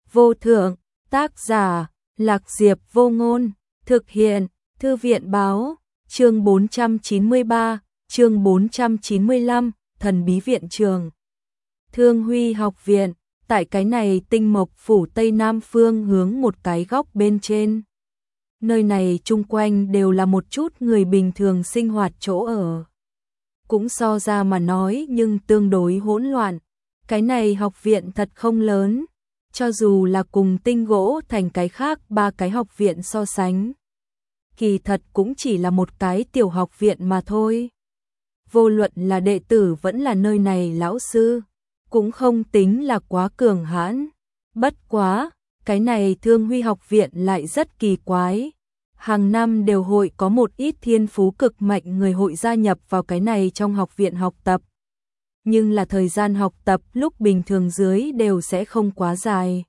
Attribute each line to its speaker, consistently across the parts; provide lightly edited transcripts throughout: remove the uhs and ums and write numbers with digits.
Speaker 1: vô thượng, tác giả, Lạc Diệp Vô Ngôn, thực hiện, Thư viện báo, chương 493, chương 495, thần bí viện trường. Thương Huy học viện, tại cái này Tinh Mộc phủ Tây Nam phương hướng một cái góc bên trên. Nơi này chung quanh đều là một chút người bình thường sinh hoạt chỗ ở. Cũng so ra mà nói nhưng tương đối hỗn loạn. Cái này học viện thật không lớn, cho dù là cùng Tinh Gỗ Thành cái khác ba cái học viện so sánh. Kỳ thật cũng chỉ là một cái tiểu học viện mà thôi. Vô luận là đệ tử vẫn là nơi này lão sư, cũng không tính là quá cường hãn. Bất quá, cái này Thương Huy học viện lại rất kỳ quái. Hàng năm đều hội có một ít thiên phú cực mạnh người hội gia nhập vào cái này trong học viện học tập. Nhưng là thời gian học tập lúc bình thường dưới đều sẽ không quá dài.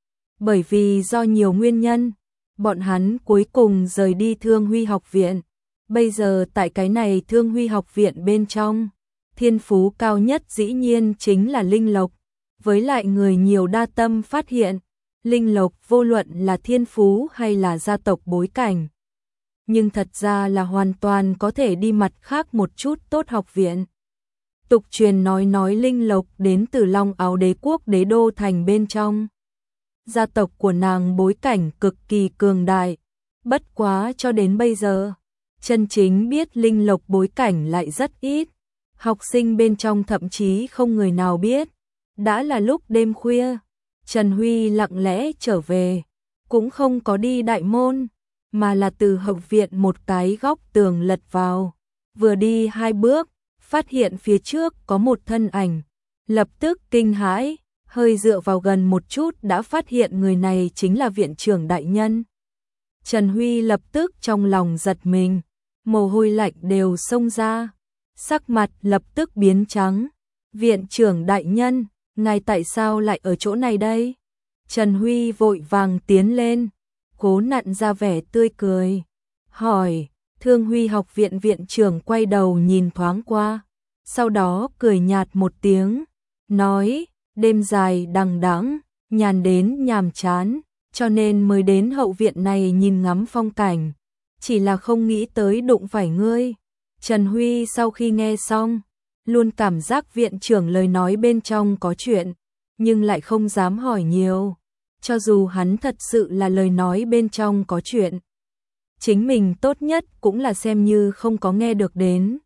Speaker 1: Bởi vì do nhiều nguyên nhân, bọn hắn cuối cùng rời đi Thương Huy học viện. Bây giờ tại cái này Thương Huy học viện bên trong, thiên phú cao nhất dĩ nhiên chính là Linh Lộc. Với lại người nhiều đa tâm phát hiện, Linh Lộc vô luận là thiên phú hay là gia tộc bối cảnh. Nhưng thật ra là hoàn toàn có thể đi mặt khác một chút tốt học viện. Tục truyền nói Linh Lộc đến từ Long Áo Đế quốc đế đô thành bên trong. Gia tộc của nàng bối cảnh cực kỳ cường đại. Bất quá cho đến bây giờ, chân chính biết Linh Lộc bối cảnh lại rất ít. Học sinh bên trong thậm chí không người nào biết. Đã là lúc đêm khuya, Trần Huy lặng lẽ trở về, cũng không có đi đại môn, mà là từ học viện một cái góc tường lật vào. Vừa đi 2 bước, phát hiện phía trước có một thân ảnh, lập tức kinh hãi, hơi dựa vào gần một chút đã phát hiện người này chính là viện trưởng đại nhân. Trần Huy lập tức trong lòng giật mình, mồ hôi lạnh đều xông ra, sắc mặt lập tức biến trắng. Viện trưởng đại nhân, ngài tại sao lại ở chỗ này đây? Trần Huy vội vàng tiến lên, cố nặn ra vẻ tươi cười, hỏi. Thương Huy học viện viện trưởng quay đầu nhìn thoáng qua, sau đó cười nhạt một tiếng, nói, đêm dài đằng đẵng, nhàn đến nhàm chán, cho nên mới đến hậu viện này nhìn ngắm phong cảnh, chỉ là không nghĩ tới đụng phải ngươi. Trần Huy sau khi nghe xong, luôn cảm giác viện trưởng lời nói bên trong có chuyện, nhưng lại không dám hỏi nhiều, cho dù hắn thật sự là lời nói bên trong có chuyện. Chính mình tốt nhất cũng là xem như không có nghe được đến.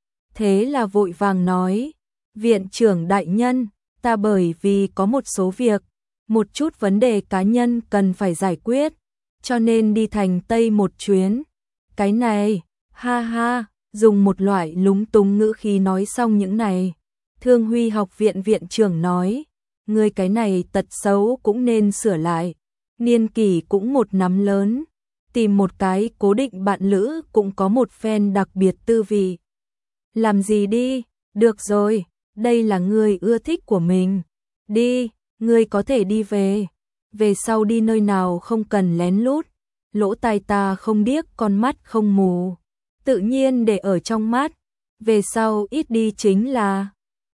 Speaker 1: Thế là vội vàng nói, viện trưởng đại nhân, ta bởi vì có một số việc, một chút vấn đề cá nhân cần phải giải quyết, cho nên đi thành Tây một chuyến. Cái này, ha ha, dùng một loại lúng túng ngữ khí nói xong những này. Thương Huy học viện viện trưởng nói, ngươi cái này tật xấu cũng nên sửa lại, niên kỷ cũng một năm lớn. Tìm một cái cố định bạn lữ cũng có một phen đặc biệt tư vị. Làm gì đi, được rồi, đây là ngươi ưa thích của mình. Đi, ngươi có thể đi về. Về sau đi nơi nào không cần lén lút. Lỗ tai ta không điếc con mắt không mù. Tự nhiên để ở trong mắt. Về sau ít đi chính là.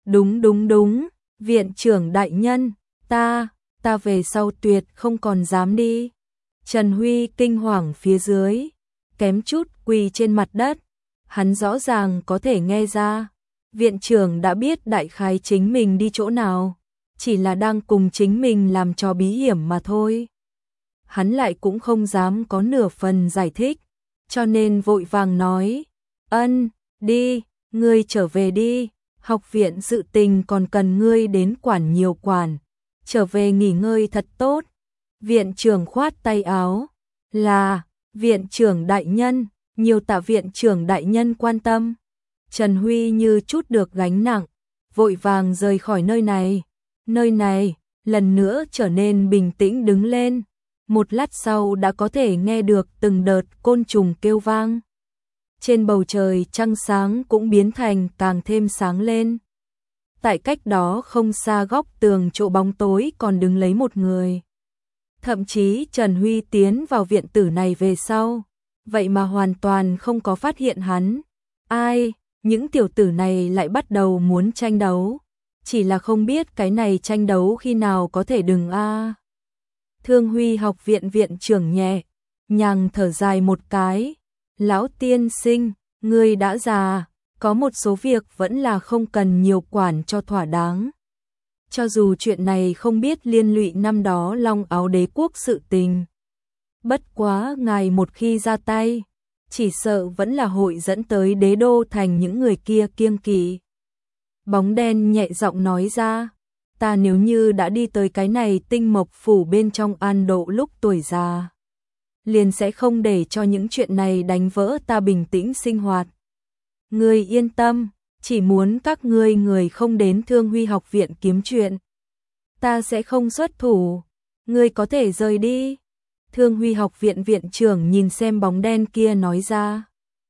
Speaker 1: Đúng, viện trưởng đại nhân, ta về sau tuyệt không còn dám đi. Trần Huy kinh hoàng phía dưới, kém chút quỳ trên mặt đất. Hắn rõ ràng có thể nghe ra, viện trưởng đã biết đại khái chính mình đi chỗ nào, chỉ là đang cùng chính mình làm trò bí hiểm mà thôi. Hắn lại cũng không dám có nửa phần giải thích, cho nên vội vàng nói, đi, ngươi trở về đi, học viện sự tình còn cần ngươi đến quản nhiều quản, trở về nghỉ ngơi thật tốt. Viện trưởng khoát tay áo, là, viện trưởng đại nhân, nhiều tạ viện trưởng đại nhân quan tâm. Trần Huy như chút được gánh nặng, vội vàng rời khỏi nơi này, lần nữa trở nên bình tĩnh đứng lên. Một lát sau đã có thể nghe được từng đợt côn trùng kêu vang. Trên bầu trời trăng sáng cũng biến thành càng thêm sáng lên. Tại cách đó không xa góc tường chỗ bóng tối còn đứng lấy một người. Thậm chí Trần Huy tiến vào viện tử này về sau, vậy mà hoàn toàn không có phát hiện hắn. Ai, những tiểu tử này lại bắt đầu muốn tranh đấu. Chỉ là không biết cái này tranh đấu khi nào có thể đừng a. Thương Huy học viện viện trưởng nhẹ nhàng thở dài một cái. Lão tiên sinh, ngươi đã già, có một số việc vẫn là không cần nhiều quản cho thỏa đáng. Cho dù chuyện này không biết liên lụy năm đó Long Áo Đế quốc sự tình. Bất quá ngài một khi ra tay, chỉ sợ vẫn là hội dẫn tới đế đô thành những người kia kiêng kỵ. Bóng đen nhẹ giọng nói ra, ta nếu như đã đi tới cái này Tinh Mộc phủ bên trong An Độ lúc tuổi già, liền sẽ không để cho những chuyện này đánh vỡ ta bình tĩnh sinh hoạt. Ngươi yên tâm, chỉ muốn các ngươi người không đến Thương Huy học viện kiếm chuyện, ta sẽ không xuất thủ, ngươi có thể rời đi. Thương Huy học viện viện trưởng nhìn xem bóng đen kia nói ra.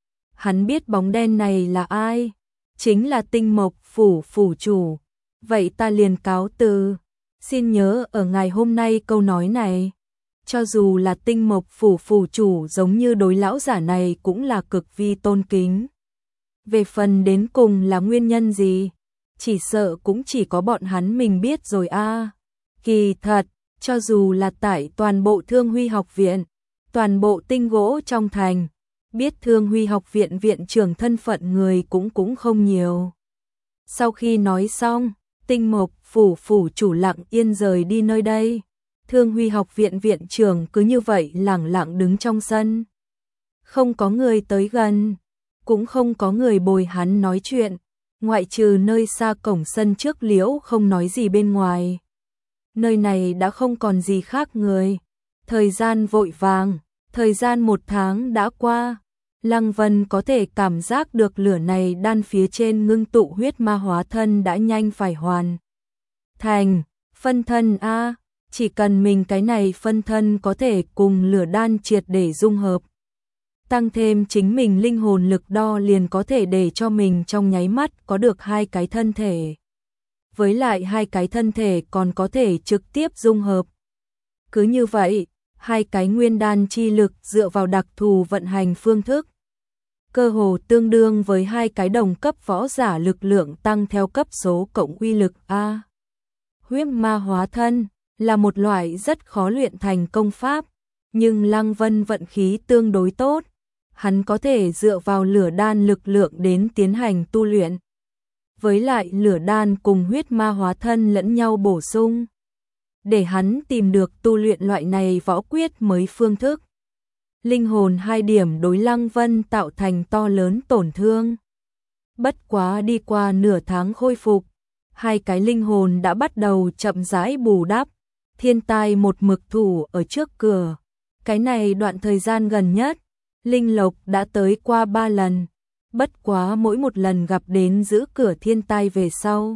Speaker 1: Hắn biết bóng đen này là ai, chính là Tinh Mộc phủ phủ chủ. Vậy ta liền cáo từ, xin nhớ ở ngày hôm nay câu nói này. Cho dù là Tinh Mộc phủ phủ chủ giống như đối lão giả này cũng là cực vi tôn kính. Về phần đến cùng là nguyên nhân gì, chỉ sợ cũng chỉ có bọn hắn mình biết rồi a. Kỳ thật, cho dù là tại toàn bộ Thương Huy học viện, toàn bộ tinh gỗ trong thành, biết Thương Huy học viện viện trưởng thân phận người cũng không nhiều. Sau khi nói xong, Tinh Mộc phủ phủ chủ lặng yên rời đi nơi đây. Thương Huy học viện viện trưởng cứ như vậy lẳng lặng đứng trong sân. Không có người tới gần, cũng không có người bồi hắn nói chuyện, ngoại trừ nơi xa cổng sân trước Liễu không nói gì bên ngoài. Nơi này đã không còn gì khác người. Thời gian vội vàng, thời gian 1 tháng đã qua. Lăng Vân có thể cảm giác được lửa này đan phía trên ngưng tụ huyết ma hóa thân đã nhanh phải hoàn thành. Phân thân a, chỉ cần mình cái này phân thân có thể cùng lửa đan triệt để dung hợp, tăng thêm chính mình linh hồn lực đo liền có thể để cho mình trong nháy mắt có được 2 cái thân thể. Với lại 2 cái thân thể còn có thể trực tiếp dung hợp. Cứ như vậy, 2 cái nguyên đan chi lực dựa vào đặc thù vận hành phương thức, cơ hồ tương đương với 2 cái đồng cấp võ giả lực lượng tăng theo cấp số cộng uy lực a. Huyết ma hóa thân là một loại rất khó luyện thành công pháp, nhưng Lăng Vân vận khí tương đối tốt, hắn có thể dựa vào lửa đan lực lượng đến tiến hành tu luyện. Với lại lửa đan cùng huyết ma hóa thân lẫn nhau bổ sung, để hắn tìm được tu luyện loại này võ quyết mới phương thức. Linh hồn 2 điểm đối Lăng Vân tạo thành to lớn tổn thương. Bất quá đi qua nửa tháng khôi phục, 2 cái linh hồn đã bắt đầu chậm rãi bù đắp. Thiên tai một mực thủ ở trước cửa. Cái này đoạn thời gian gần nhất, linh lộc đã tới qua 3 lần. Bất quá mỗi một lần gặp đến giữ cửa thiên tai về sau,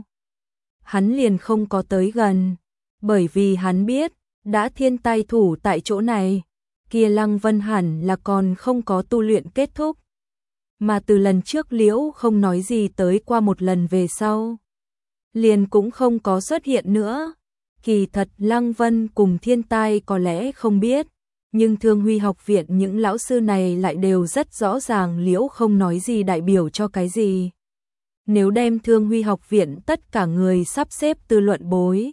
Speaker 1: hắn liền không có tới gần, bởi vì hắn biết, đã thiên tai thủ tại chỗ này, kia Lăng Vân hẳn là còn không có tu luyện kết thúc. Mà từ lần trước Liễu không nói gì tới qua một lần về sau, liền cũng không có xuất hiện nữa. Kỳ thật Lăng Vân cùng thiên tai có lẽ không biết, nhưng Thương Huy học viện những lão sư này lại đều rất rõ ràng Liễu không nói gì đại biểu cho cái gì. Nếu đem Thương Huy học viện tất cả người sắp xếp tư luận bối,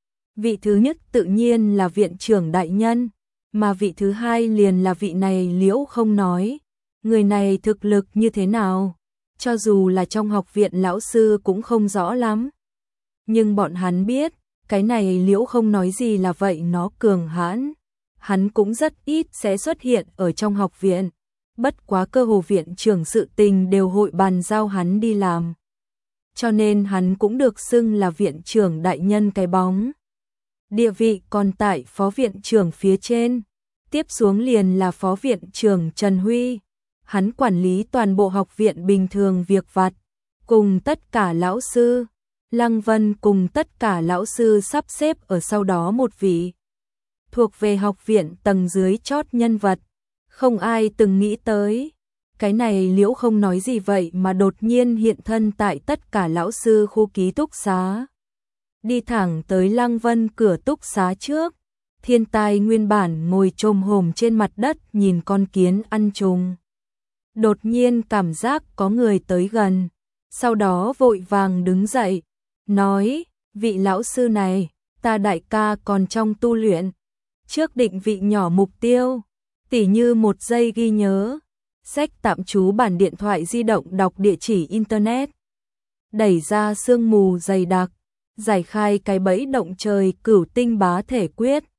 Speaker 1: vị thứ nhất tự nhiên là viện trưởng đại nhân, mà vị thứ hai liền là vị này Liễu không nói. Người này thực lực như thế nào, cho dù là trong học viện lão sư cũng không rõ lắm. Nhưng bọn hắn biết, cái này Liễu không nói gì là vậy nó cường hãn. Hắn cũng rất ít sẽ xuất hiện ở trong học viện. Bất quá cơ hồ viện trưởng sự tình đều hội bàn giao hắn đi làm. Cho nên hắn cũng được xưng là viện trưởng đại nhân cái bóng. Địa vị còn tại phó viện trưởng phía trên. Tiếp xuống liền là phó viện trưởng Trần Huy. Hắn quản lý toàn bộ học viện bình thường việc vặt. Cùng tất cả lão sư. Lăng Vân cùng tất cả lão sư sắp xếp ở sau đó một vị. Thuộc về học viện tầng dưới chót nhân vật. Không ai từng nghĩ tới. Cái này Liễu không nói gì vậy mà đột nhiên hiện thân tại tất cả lão sư khu ký túc xá. Đi thẳng tới Lăng Vân cửa túc xá trước. Thiên tai nguyên bản ngồi chồm hổm trên mặt đất nhìn con kiến ăn trùng. Đột nhiên cảm giác có người tới gần. Sau đó vội vàng đứng dậy. Nói, vị lão sư này, ta đại ca còn trong tu luyện. trước định vị nhỏ mục tiêu, tỉ như 1 giây ghi nhớ, sách tạm trú bản điện thoại di động đọc địa chỉ internet, đẩy ra sương mù dày đặc, giải khai cái bẫy động trời cửu tinh bá thể quyết,